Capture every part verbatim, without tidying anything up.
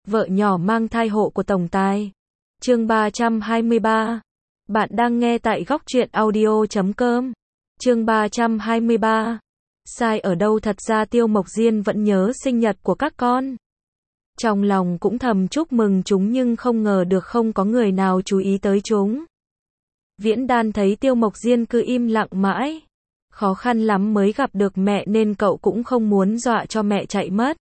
Vợ nhỏ mang thai hộ của tổng tài. Chương ba trăm hai mươi ba. Bạn đang nghe tại góc truyện audio chấm com. Chương ba trăm hai mươi ba. Sai ở đâu? Thật ra Tiêu Mộc Diên vẫn nhớ sinh nhật của các con. Trong lòng cũng thầm chúc mừng chúng nhưng không ngờ được không có người nào chú ý tới chúng. Viễn Đan thấy Tiêu Mộc Diên cứ im lặng mãi. Khó khăn lắm mới gặp được mẹ nên cậu cũng không muốn dọa cho mẹ chạy mất.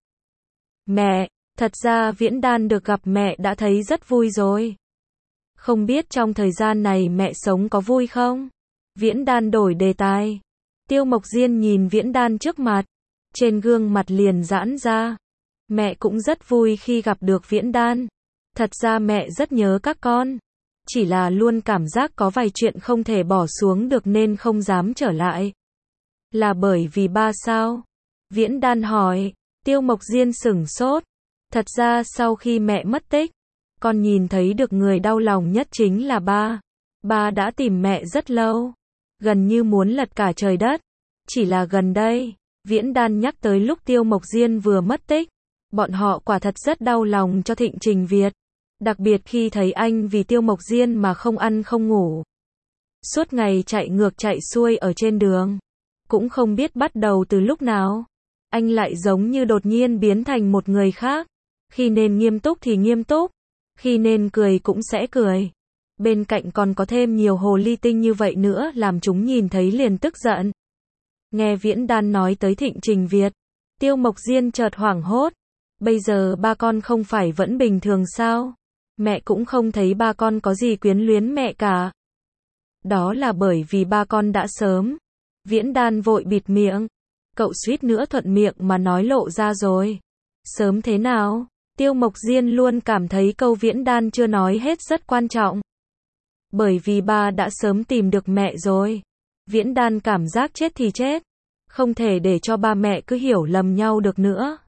Mẹ, thật ra Viễn Đan được gặp mẹ đã thấy rất vui rồi. Không biết trong thời gian này mẹ sống có vui không? Viễn Đan đổi đề tài. Tiêu Mộc Diên nhìn Viễn Đan trước mặt. Trên gương mặt liền giãn ra. Mẹ cũng rất vui khi gặp được Viễn Đan. Thật ra mẹ rất nhớ các con. Chỉ là luôn cảm giác có vài chuyện không thể bỏ xuống được nên không dám trở lại. Là bởi vì ba sao? Viễn Đan hỏi. Tiêu Mộc Diên sửng sốt. Thật ra sau khi mẹ mất tích, con nhìn thấy được người đau lòng nhất chính là ba. Ba đã tìm mẹ rất lâu. Gần như muốn lật cả trời đất. Chỉ là gần đây, Viễn Đan nhắc tới lúc Tiêu Mộc Diên vừa mất tích. Bọn họ quả thật rất đau lòng cho Thịnh Trình Việt. Đặc biệt khi thấy anh vì Tiêu Mộc Diên mà không ăn không ngủ. Suốt ngày chạy ngược chạy xuôi ở trên đường. Cũng không biết bắt đầu từ lúc nào. Anh lại giống như đột nhiên biến thành một người khác. Khi nên nghiêm túc thì nghiêm túc. Khi nên cười cũng sẽ cười. Bên cạnh còn có thêm nhiều hồ ly tinh như vậy nữa làm chúng nhìn thấy liền tức giận. Nghe Viễn Đan nói tới Thịnh Trình Việt. Tiêu Mộc Diên chợt hoảng hốt. Bây giờ ba con không phải vẫn bình thường sao? Mẹ cũng không thấy ba con có gì quyến luyến mẹ cả. Đó là bởi vì ba con đã sớm. Viễn Đan vội bịt miệng. Cậu suýt nữa thuận miệng mà nói lộ ra rồi. Sớm thế nào? Tiêu Mộc Diên luôn cảm thấy câu Viễn Đan chưa nói hết rất quan trọng. Bởi vì ba đã sớm tìm được mẹ rồi. Viễn Đan cảm giác chết thì chết. Không thể để cho ba mẹ cứ hiểu lầm nhau được nữa.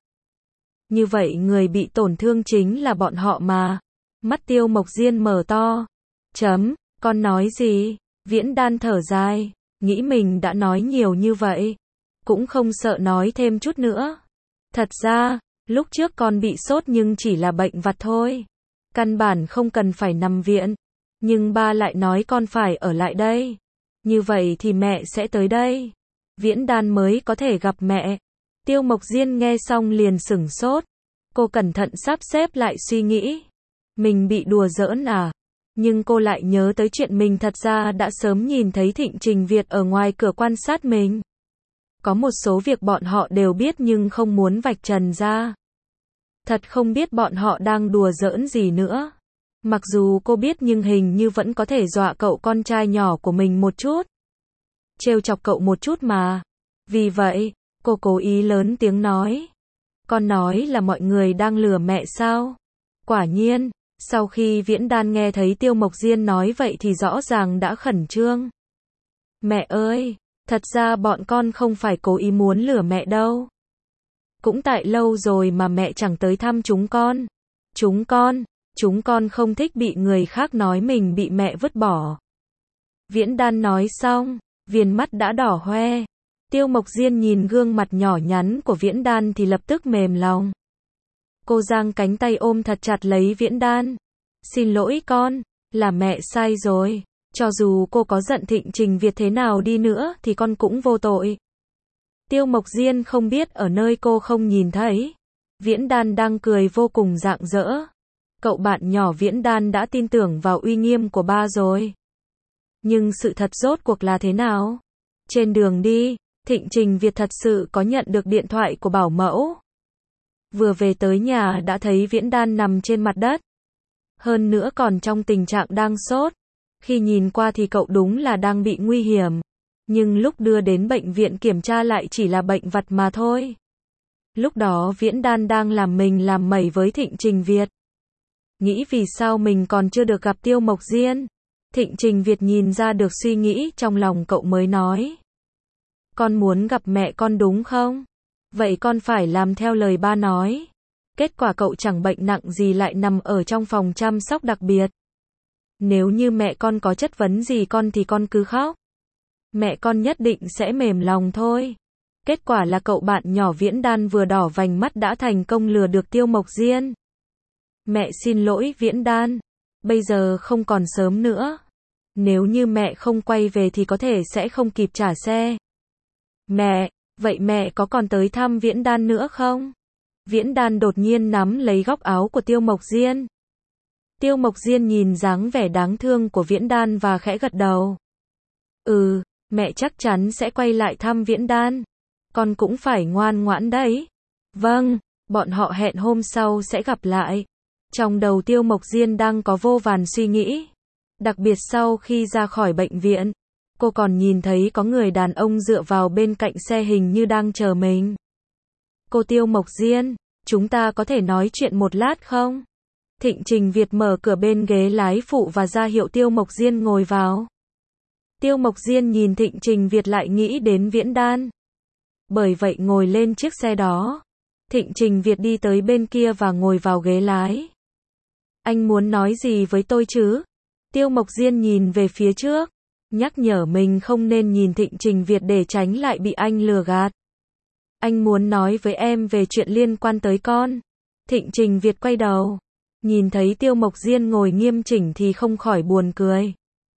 Như vậy người bị tổn thương chính là bọn họ mà. Mắt Tiêu Mộc Diên mở to. Chấm, con nói gì? Viễn Đan thở dài. Nghĩ mình đã nói nhiều như vậy. Cũng không sợ nói thêm chút nữa. Thật ra, lúc trước con bị sốt nhưng chỉ là bệnh vặt thôi. Căn bản không cần phải nằm viện. Nhưng ba lại nói con phải ở lại đây. Như vậy thì mẹ sẽ tới đây. Viễn Đan mới có thể gặp mẹ. Tiêu Mộc Diên nghe xong liền sửng sốt. Cô cẩn thận sắp xếp lại suy nghĩ. Mình bị đùa giỡn à? Nhưng cô lại nhớ tới chuyện mình thật ra đã sớm nhìn thấy Thịnh Trình Việt ở ngoài cửa quan sát mình. Có một số việc bọn họ đều biết nhưng không muốn vạch trần ra. Thật không biết bọn họ đang đùa giỡn gì nữa. Mặc dù cô biết nhưng hình như vẫn có thể dọa cậu con trai nhỏ của mình một chút. Trêu chọc cậu một chút mà. Vì vậy, cô cố ý lớn tiếng nói. Con nói là mọi người đang lừa mẹ sao? Quả nhiên, sau khi Viễn Đan nghe thấy Tiêu Mộc Diên nói vậy thì rõ ràng đã khẩn trương. Mẹ ơi, thật ra bọn con không phải cố ý muốn lừa mẹ đâu. Cũng tại lâu rồi mà mẹ chẳng tới thăm chúng con. Chúng con, chúng con không thích bị người khác nói mình bị mẹ vứt bỏ. Viễn Đan nói xong, viền mắt đã đỏ hoe. Tiêu Mộc Diên nhìn gương mặt nhỏ nhắn của Viễn Đan thì lập tức mềm lòng. Cô giang cánh tay ôm thật chặt lấy Viễn Đan. Xin lỗi con, là mẹ sai rồi. Cho dù cô có giận Thịnh Trình Việt thế nào đi nữa thì con cũng vô tội. Tiêu Mộc Diên không biết ở nơi cô không nhìn thấy. Viễn Đan đang cười vô cùng rạng rỡ. Cậu bạn nhỏ Viễn Đan đã tin tưởng vào uy nghiêm của ba rồi. Nhưng sự thật rốt cuộc là thế nào? Trên đường đi, Thịnh Trình Việt thật sự có nhận được điện thoại của bảo mẫu. Vừa về tới nhà đã thấy Viễn Đan nằm trên mặt đất. Hơn nữa còn trong tình trạng đang sốt. Khi nhìn qua thì cậu đúng là đang bị nguy hiểm. Nhưng lúc đưa đến bệnh viện kiểm tra lại chỉ là bệnh vặt mà thôi. Lúc đó Viễn Đan đang làm mình làm mẩy với Thịnh Trình Việt. Nghĩ vì sao mình còn chưa được gặp Tiêu Mộc Diên. Thịnh Trình Việt nhìn ra được suy nghĩ trong lòng cậu mới nói. Con muốn gặp mẹ con đúng không? Vậy con phải làm theo lời ba nói. Kết quả cậu chẳng bệnh nặng gì lại nằm ở trong phòng chăm sóc đặc biệt. Nếu như mẹ con có chất vấn gì con thì con cứ khóc. Mẹ con nhất định sẽ mềm lòng thôi. Kết quả là cậu bạn nhỏ Viễn Đan vừa đỏ vành mắt đã thành công lừa được Tiêu Mộc Diên. Mẹ xin lỗi Viễn Đan. Bây giờ không còn sớm nữa. Nếu như mẹ không quay về thì có thể sẽ không kịp trả xe. Mẹ, vậy mẹ có còn tới thăm Viễn Đan nữa không? Viễn Đan đột nhiên nắm lấy góc áo của Tiêu Mộc Diên. Tiêu Mộc Diên nhìn dáng vẻ đáng thương của Viễn Đan và khẽ gật đầu. Ừ, mẹ chắc chắn sẽ quay lại thăm Viễn Đan. Con cũng phải ngoan ngoãn đấy. Vâng, bọn họ hẹn hôm sau sẽ gặp lại. Trong đầu Tiêu Mộc Diên đang có vô vàn suy nghĩ. Đặc biệt sau khi ra khỏi bệnh viện, cô còn nhìn thấy có người đàn ông dựa vào bên cạnh xe hình như đang chờ mình. Cô Tiêu Mộc Diên, chúng ta có thể nói chuyện một lát không? Thịnh Trình Việt mở cửa bên ghế lái phụ và ra hiệu Tiêu Mộc Diên ngồi vào. Tiêu Mộc Diên nhìn Thịnh Trình Việt lại nghĩ đến Viễn Đan. Bởi vậy ngồi lên chiếc xe đó. Thịnh Trình Việt đi tới bên kia và ngồi vào ghế lái. Anh muốn nói gì với tôi chứ? Tiêu Mộc Diên nhìn về phía trước, nhắc nhở mình không nên nhìn Thịnh Trình Việt để tránh lại bị anh lừa gạt. Anh muốn nói với em về chuyện liên quan tới con. Thịnh Trình Việt quay đầu, nhìn thấy Tiêu Mộc Diên ngồi nghiêm chỉnh thì không khỏi buồn cười.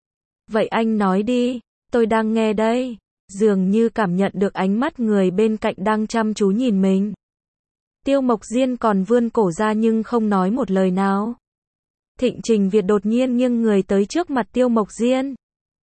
Vậy anh nói đi, tôi đang nghe đây. Dường như cảm nhận được ánh mắt người bên cạnh đang chăm chú nhìn mình. Tiêu Mộc Diên còn vươn cổ ra nhưng không nói một lời nào. Thịnh Trình Việt đột nhiên nghiêng người tới trước mặt Tiêu Mộc Diên.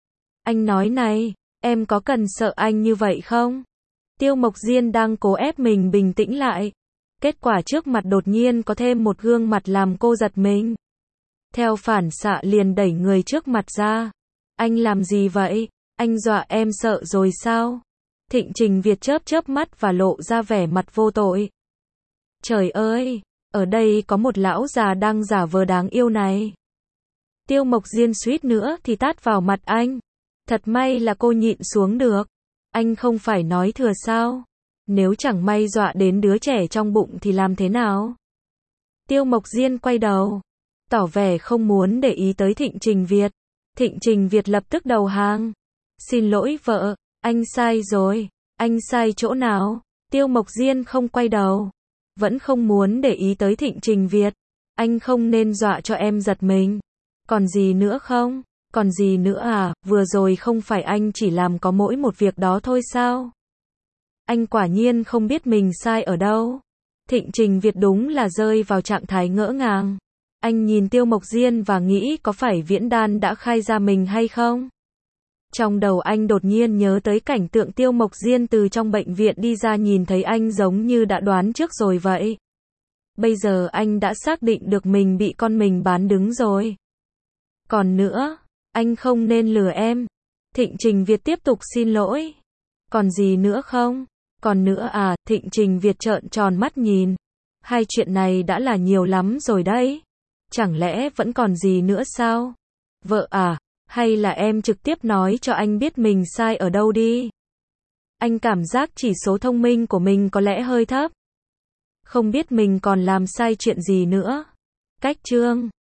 Anh nói này, em có cần sợ anh như vậy không? Tiêu Mộc Diên đang cố ép mình bình tĩnh lại. Kết quả trước mặt đột nhiên có thêm một gương mặt làm cô giật mình. Theo phản xạ liền đẩy người trước mặt ra. Anh làm gì vậy? Anh dọa em sợ rồi sao? Thịnh Trình Việt chớp chớp mắt và lộ ra vẻ mặt vô tội. Trời ơi, ở đây có một lão già đang giả vờ đáng yêu này. Tiêu Mộc Diên suýt nữa thì tát vào mặt anh. Thật may là cô nhịn xuống được. Anh không phải nói thừa sao? Nếu chẳng may dọa đến đứa trẻ trong bụng thì làm thế nào? Tiêu Mộc Diên quay đầu, tỏ vẻ không muốn để ý tới Thịnh Trình Việt. Thịnh Trình Việt lập tức đầu hàng. Xin lỗi vợ, anh sai rồi. Anh sai chỗ nào? Tiêu Mộc Diên không quay đầu, vẫn không muốn để ý tới Thịnh Trình Việt. Anh không nên dọa cho em giật mình. Còn gì nữa không? Còn gì nữa à? Vừa rồi không phải anh chỉ làm có mỗi một việc đó thôi sao? Anh quả nhiên không biết mình sai ở đâu. Thịnh Trình Việt đúng là rơi vào trạng thái ngỡ ngàng. Anh nhìn Tiêu Mộc Diên và nghĩ có phải Viễn Đan đã khai ra mình hay không? Trong đầu anh đột nhiên nhớ tới cảnh tượng Tiêu Mộc Diên từ trong bệnh viện đi ra nhìn thấy anh giống như đã đoán trước rồi vậy. Bây giờ anh đã xác định được mình bị con mình bán đứng rồi. Còn nữa, anh không nên lừa em. Thịnh Trình Việt tiếp tục xin lỗi. Còn gì nữa không? Còn nữa à? Thịnh Trình Việt trợn tròn mắt nhìn. Hai chuyện này đã là nhiều lắm rồi đấy. Chẳng lẽ vẫn còn gì nữa sao? Vợ à, hay là em trực tiếp nói cho anh biết mình sai ở đâu đi. Anh cảm giác chỉ số thông minh của mình có lẽ hơi thấp. Không biết mình còn làm sai chuyện gì nữa. Cách chương